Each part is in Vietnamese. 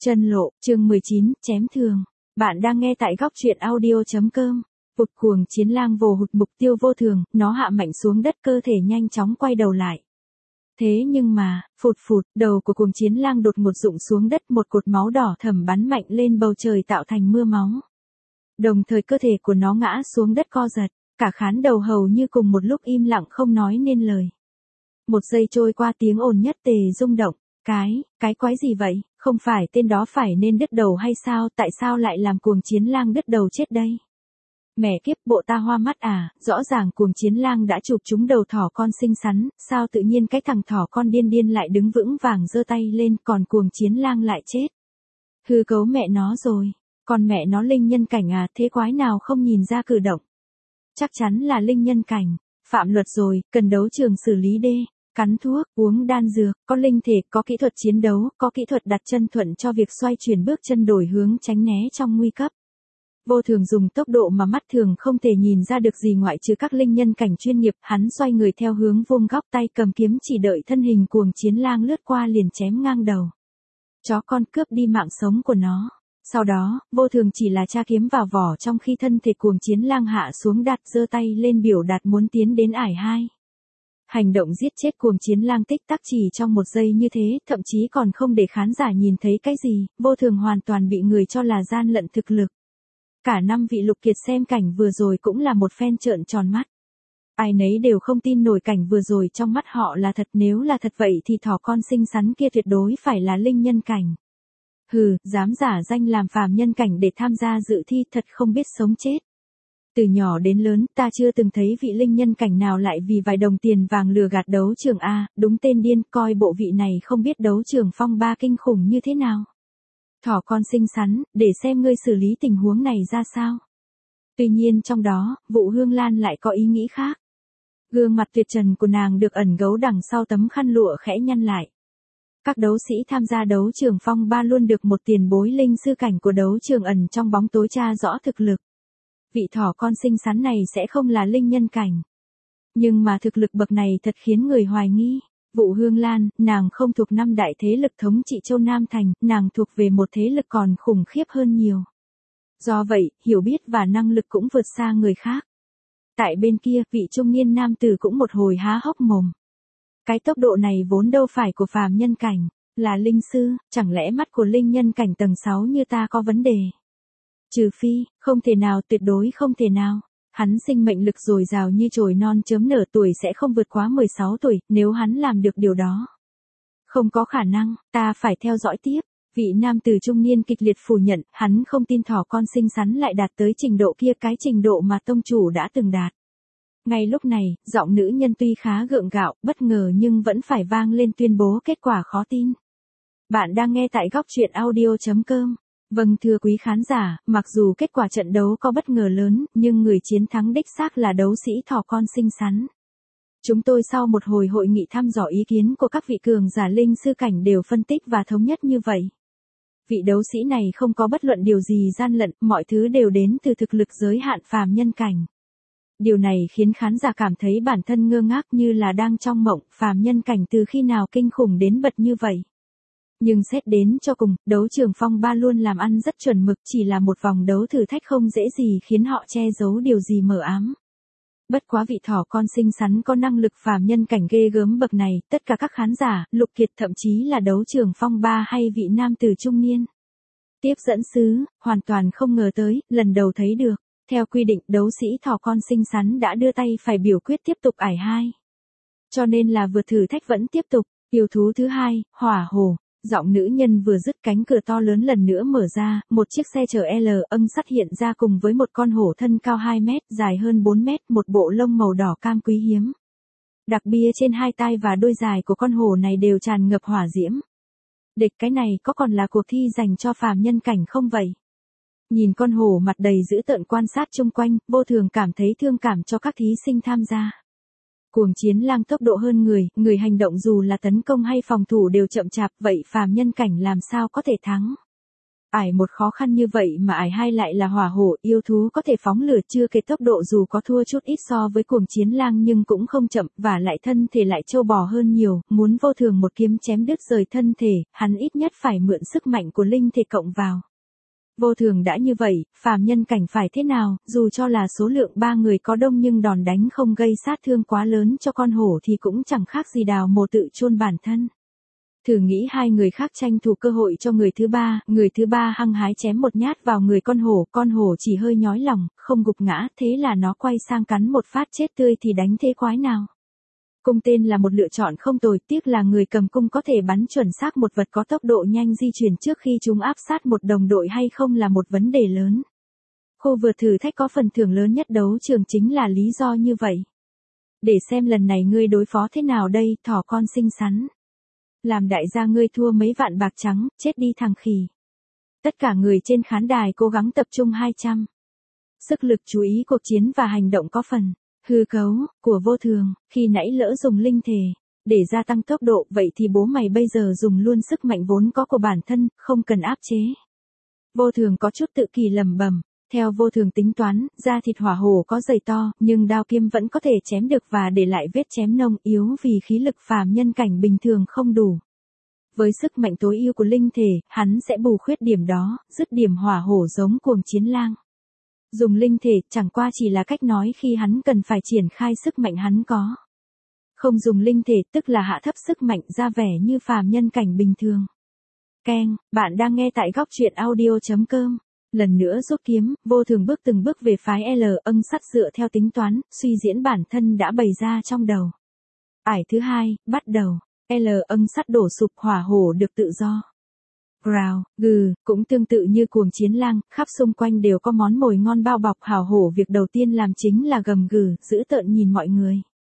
Chân lộ, chương 19, chém thường. Bạn đang nghe tại góc truyện audio.com. Vụt cuồng chiến lang vồ hụt mục tiêu vô thường, nó hạ mạnh xuống đất, cơ thể nhanh chóng quay đầu lại. Thế nhưng mà, phụt phụt, đầu của cuồng chiến lang đột ngột rụng xuống đất, một cột máu đỏ thẫm bắn mạnh lên bầu trời tạo thành mưa máu. Đồng thời cơ thể của nó ngã xuống đất co giật, cả khán đầu hầu như cùng một lúc im lặng không nói nên lời. Một giây trôi qua, tiếng ồn nhất tề rung động. Cái quái gì vậy, không phải tên đó phải nên đứt đầu hay sao, tại sao lại làm cuồng chiến lang đứt đầu chết đây? Mẹ kiếp, bộ ta hoa mắt à, rõ ràng cuồng chiến lang đã chụp trúng đầu thỏ con xinh xắn, sao tự nhiên cái thằng thỏ con điên điên lại đứng vững vàng giơ tay lên, còn cuồng chiến lang lại chết. Hư cấu mẹ nó rồi, còn mẹ nó linh nhân cảnh à, thế quái nào không nhìn ra cử động? Chắc chắn là linh nhân cảnh, phạm luật rồi, cần đấu trường xử lý đê. Cắn thuốc, uống đan dược, có linh thể, có kỹ thuật chiến đấu, có kỹ thuật đặt chân thuận cho việc xoay chuyển bước chân đổi hướng tránh né trong nguy cấp. Vô thường dùng tốc độ mà mắt thường không thể nhìn ra được gì ngoại trừ các linh nhân cảnh chuyên nghiệp, hắn xoay người theo hướng vuông góc, tay cầm kiếm chỉ đợi thân hình cuồng chiến lang lướt qua liền chém ngang đầu. Chó con, cướp đi mạng sống của nó. Sau đó, vô thường chỉ là tra kiếm vào vỏ trong khi thân thể cuồng chiến lang hạ xuống, đặt giơ tay lên biểu đạt muốn tiến đến ải 2. Hành động giết chết cuồng chiến lang tích tắc chỉ trong một giây như thế, thậm chí còn không để khán giả nhìn thấy cái gì, vô thường hoàn toàn bị người cho là gian lận thực lực. Cả 5 vị lục kiệt xem cảnh vừa rồi cũng là một phen trợn tròn mắt. Ai nấy đều không tin nổi cảnh vừa rồi trong mắt họ là thật, nếu là thật vậy thì thỏ con xinh xắn kia tuyệt đối phải là linh nhân cảnh. Hừ, dám giả danh làm phàm nhân cảnh để tham gia dự thi, thật không biết sống chết. Từ nhỏ đến lớn, ta chưa từng thấy vị linh nhân cảnh nào lại vì vài đồng tiền vàng lừa gạt đấu trường A, đúng tên điên, coi bộ vị này không biết đấu trường phong ba kinh khủng như thế nào. Thỏ con xinh xắn, để xem ngươi xử lý tình huống này ra sao. Tuy nhiên trong đó, Vụ Hương Lan lại có ý nghĩ khác. Gương mặt tuyệt trần của nàng được ẩn giấu đằng sau tấm khăn lụa khẽ nhăn lại. Các đấu sĩ tham gia đấu trường phong ba luôn được một tiền bối linh sư cảnh của đấu trường ẩn trong bóng tối tra rõ thực lực. Vị thỏ con xinh xắn này sẽ không là linh nhân cảnh. Nhưng mà thực lực bậc này thật khiến người hoài nghi. Vụ Hương Lan, nàng không thuộc 5 đại thế lực thống trị châu Nam Thành, nàng thuộc về một thế lực còn khủng khiếp hơn nhiều. Do vậy, hiểu biết và năng lực cũng vượt xa người khác. Tại bên kia, vị trung niên nam tử cũng một hồi há hốc mồm. Cái tốc độ này vốn đâu phải của phàm nhân cảnh, là linh sư, chẳng lẽ mắt của linh nhân cảnh tầng 6 như ta có vấn đề? Trừ phi, không thể nào, tuyệt đối không thể nào. Hắn sinh mệnh lực dồi dào như chồi non chớm nở, tuổi sẽ không vượt quá 16 tuổi, nếu hắn làm được điều đó. Không có khả năng, ta phải theo dõi tiếp. Vị nam tử trung niên kịch liệt phủ nhận, hắn không tin thỏ con xinh xắn lại đạt tới trình độ kia, cái trình độ mà tông chủ đã từng đạt. Ngay lúc này, giọng nữ nhân tuy khá gượng gạo, bất ngờ nhưng vẫn phải vang lên tuyên bố kết quả khó tin. Bạn đang nghe tại góc truyện audio.com. Vâng, thưa quý khán giả, mặc dù kết quả trận đấu có bất ngờ lớn, nhưng người chiến thắng đích xác là đấu sĩ thỏ con xinh xắn. Chúng tôi sau một hồi hội nghị thăm dò ý kiến của các vị cường giả linh sư cảnh đều phân tích và thống nhất như vậy. Vị đấu sĩ này không có bất luận điều gì gian lận, mọi thứ đều đến từ thực lực giới hạn phàm nhân cảnh. Điều này khiến khán giả cảm thấy bản thân ngơ ngác như là đang trong mộng, phàm nhân cảnh từ khi nào kinh khủng đến bật như vậy. Nhưng xét đến cho cùng, đấu trường phong ba luôn làm ăn rất chuẩn mực, chỉ là một vòng đấu thử thách không dễ gì khiến họ che giấu điều gì mờ ám. Bất quá vị thỏ con xinh xắn có năng lực phàm nhân cảnh ghê gớm bậc này, tất cả các khán giả, lục kiệt thậm chí là đấu trường phong ba hay vị nam tử trung niên. Tiếp dẫn sứ, hoàn toàn không ngờ tới, lần đầu thấy được. Theo quy định, đấu sĩ thỏ con xinh xắn đã đưa tay phải biểu quyết tiếp tục ải 2. Cho nên là vượt thử thách vẫn tiếp tục. Yêu thú thứ 2, hỏa hổ. Giọng nữ nhân vừa dứt, cánh cửa to lớn lần nữa mở ra, một chiếc xe chở L âng sắt hiện ra cùng với một con hổ thân cao 2 mét, dài hơn 4 mét, một bộ lông màu đỏ cam quý hiếm. Đặc bia trên hai tai và đôi dài của con hổ này đều tràn ngập hỏa diễm. Địch, cái này có còn là cuộc thi dành cho phàm nhân cảnh không vậy? Nhìn con hổ mặt đầy dữ tợn quan sát chung quanh, vô thường cảm thấy thương cảm cho các thí sinh tham gia. Cuồng chiến lang tốc độ hơn người hành động dù là tấn công hay phòng thủ đều chậm chạp, vậy phàm nhân cảnh làm sao có thể thắng? Ải một khó khăn như vậy mà ải hai lại là hỏa hổ, yêu thú có thể phóng lửa chưa kể tốc độ dù có thua chút ít so với cuồng chiến lang nhưng cũng không chậm, và lại thân thể lại trâu bò hơn nhiều, muốn vô thường một kiếm chém đứt rời thân thể, hắn ít nhất phải mượn sức mạnh của linh thể cộng vào. Vô thường đã như vậy, phàm nhân cảnh phải thế nào, dù cho là số lượng 3 người có đông nhưng đòn đánh không gây sát thương quá lớn cho con hổ thì cũng chẳng khác gì đào mồ tự chôn bản thân. Thử nghĩ hai người khác tranh thủ cơ hội cho người thứ ba hăng hái chém một nhát vào người con hổ chỉ hơi nhói lòng, không gục ngã, thế là nó quay sang cắn một phát chết tươi thì đánh thế quái nào. Cung tên là một lựa chọn không tồi, tiếc là người cầm cung có thể bắn chuẩn xác một vật có tốc độ nhanh di chuyển trước khi chúng áp sát một đồng đội hay không là một vấn đề lớn. Khu vượt thử thách có phần thưởng lớn nhất đấu trường chính là lý do như vậy. Để xem lần này ngươi đối phó thế nào đây, thỏ con xinh xắn. Làm đại gia ngươi thua mấy vạn bạc trắng, chết đi thằng khỉ. Tất cả người trên khán đài cố gắng tập trung 200. Sức lực chú ý cuộc chiến và hành động có phần hư cấu của vô thường, khi nãy lỡ dùng linh thể để gia tăng tốc độ, vậy thì bố mày bây giờ dùng luôn sức mạnh vốn có của bản thân, không cần áp chế. Vô thường có chút tự kỳ lẩm bẩm. Theo vô thường tính toán, da thịt hỏa hổ có dày to, nhưng đao kiếm vẫn có thể chém được và để lại vết chém nông yếu vì khí lực phàm nhân cảnh bình thường không đủ. Với sức mạnh tối ưu của linh thể, hắn sẽ bù khuyết điểm đó, dứt điểm hỏa hổ giống cuồng chiến lang. Dùng linh thể chẳng qua chỉ là cách nói khi hắn cần phải triển khai sức mạnh hắn có. Không dùng linh thể tức là hạ thấp sức mạnh ra vẻ như phàm nhân cảnh bình thường. Keng, bạn đang nghe tại góc truyện audio.com. Lần nữa rút kiếm, vô thường bước từng bước về phái L âng sắt dựa theo tính toán, suy diễn bản thân đã bày ra trong đầu. Ải thứ hai, bắt đầu. L âng sắt đổ sụp, hỏa hổ được tự do. Growl, gừ, cũng tương tự như cuồng chiến lang, khắp xung quanh đều có món mồi ngon bao bọc, hào hổ việc đầu tiên làm chính là gầm gừ, dữ tợn nhìn mọi người.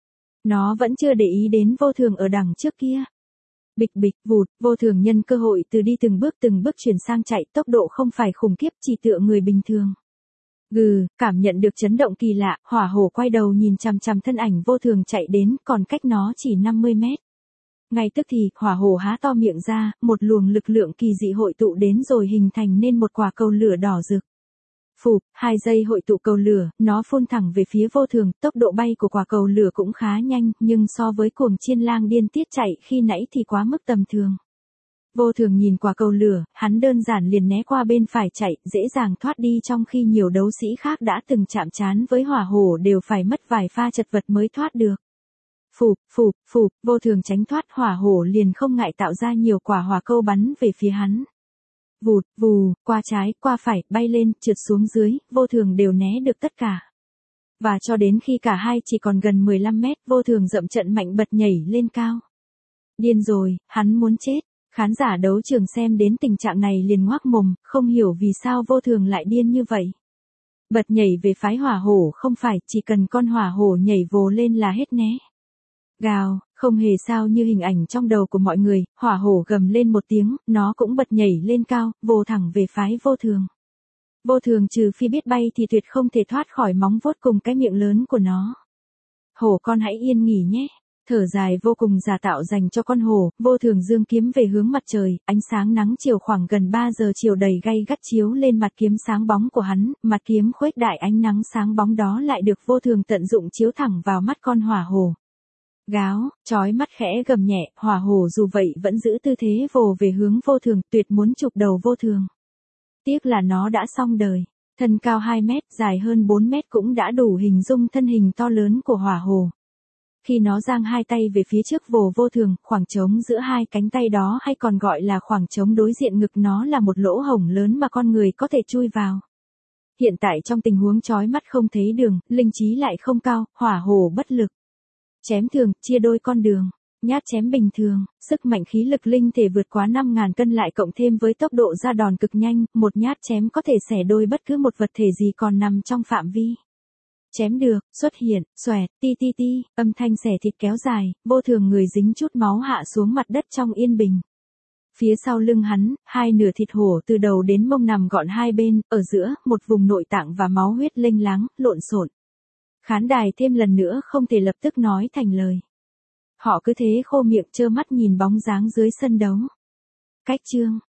Nó vẫn chưa để ý đến vô thường ở đằng trước kia. Bịch bịch vụt, vô thường nhân cơ hội từ đi từng bước chuyển sang chạy, tốc độ không phải khủng khiếp, chỉ tựa người bình thường. Gừ, cảm nhận được chấn động kỳ lạ, hỏa hổ quay đầu nhìn chằm chằm thân ảnh vô thường chạy đến, còn cách nó chỉ 50 mét. Ngay tức thì, hỏa hổ há to miệng ra, một luồng lực lượng kỳ dị hội tụ đến rồi hình thành nên một quả cầu lửa đỏ rực. Phụp, 2 giây hội tụ cầu lửa, nó phun thẳng về phía vô thường, tốc độ bay của quả cầu lửa cũng khá nhanh, nhưng so với cuồng chiến lang điên tiết chạy khi nãy thì quá mức tầm thường. Vô thường nhìn quả cầu lửa, hắn đơn giản liền né qua bên phải chạy, dễ dàng thoát đi, trong khi nhiều đấu sĩ khác đã từng chạm trán với hỏa hổ đều phải mất vài pha chật vật mới thoát được. Phụp, vô thường tránh thoát, hỏa hổ liền không ngại tạo ra nhiều quả hỏa câu bắn về phía hắn. Vụt, vù, qua trái, qua phải, bay lên, trượt xuống dưới, vô thường đều né được tất cả. Và cho đến khi cả hai chỉ còn gần 15 mét, vô thường dậm trận mạnh bật nhảy lên cao. Điên rồi, hắn muốn chết. Khán giả đấu trường xem đến tình trạng này liền ngoác mồm, không hiểu vì sao vô thường lại điên như vậy. Bật nhảy về phái hỏa hổ không phải, chỉ cần con hỏa hổ nhảy vồ lên là hết né. Gào, không hề sao như hình ảnh trong đầu của mọi người, hỏa hổ gầm lên một tiếng, nó cũng bật nhảy lên cao, vồ thẳng về phái vô thường. Vô thường trừ phi biết bay thì tuyệt không thể thoát khỏi móng vuốt cùng cái miệng lớn của nó. Hổ con hãy yên nghỉ nhé. Thở dài vô cùng giả tạo dành cho con hổ, vô thường giương kiếm về hướng mặt trời, ánh sáng nắng chiều khoảng gần 3 giờ chiều đầy gay gắt chiếu lên mặt kiếm sáng bóng của hắn, mặt kiếm khuếch đại, ánh nắng sáng bóng đó lại được vô thường tận dụng chiếu thẳng vào mắt con hỏa hổ. Gáo, chói mắt khẽ gầm nhẹ, hỏa hổ dù vậy vẫn giữ tư thế vồ về hướng vô thường, tuyệt muốn chụp đầu vô thường. Tiếc là nó đã xong đời. Thân cao 2 mét, dài hơn 4 mét cũng đã đủ hình dung thân hình to lớn của hỏa hổ. Khi nó giang hai tay về phía trước vồ vô thường, khoảng trống giữa hai cánh tay đó hay còn gọi là khoảng trống đối diện ngực nó là một lỗ hổng lớn mà con người có thể chui vào. Hiện tại trong tình huống chói mắt không thấy đường, linh trí lại không cao, hỏa hổ bất lực. Chém thường, chia đôi con đường. Nhát chém bình thường, sức mạnh khí lực linh thể vượt quá 5.000 cân lại cộng thêm với tốc độ ra đòn cực nhanh, một nhát chém có thể xẻ đôi bất cứ một vật thể gì còn nằm trong phạm vi. Chém được, xuất hiện, xoẹt, ti ti ti, âm thanh xẻ thịt kéo dài, vô thường người dính chút máu hạ xuống mặt đất trong yên bình. Phía sau lưng hắn, hai nửa thịt hổ từ đầu đến mông nằm gọn hai bên, ở giữa, một vùng nội tạng và máu huyết lênh láng, lộn xộn. Khán đài thêm lần nữa không thể lập tức nói thành lời. Họ cứ thế khô miệng trơ mắt nhìn bóng dáng dưới sân đấu. Cách chương.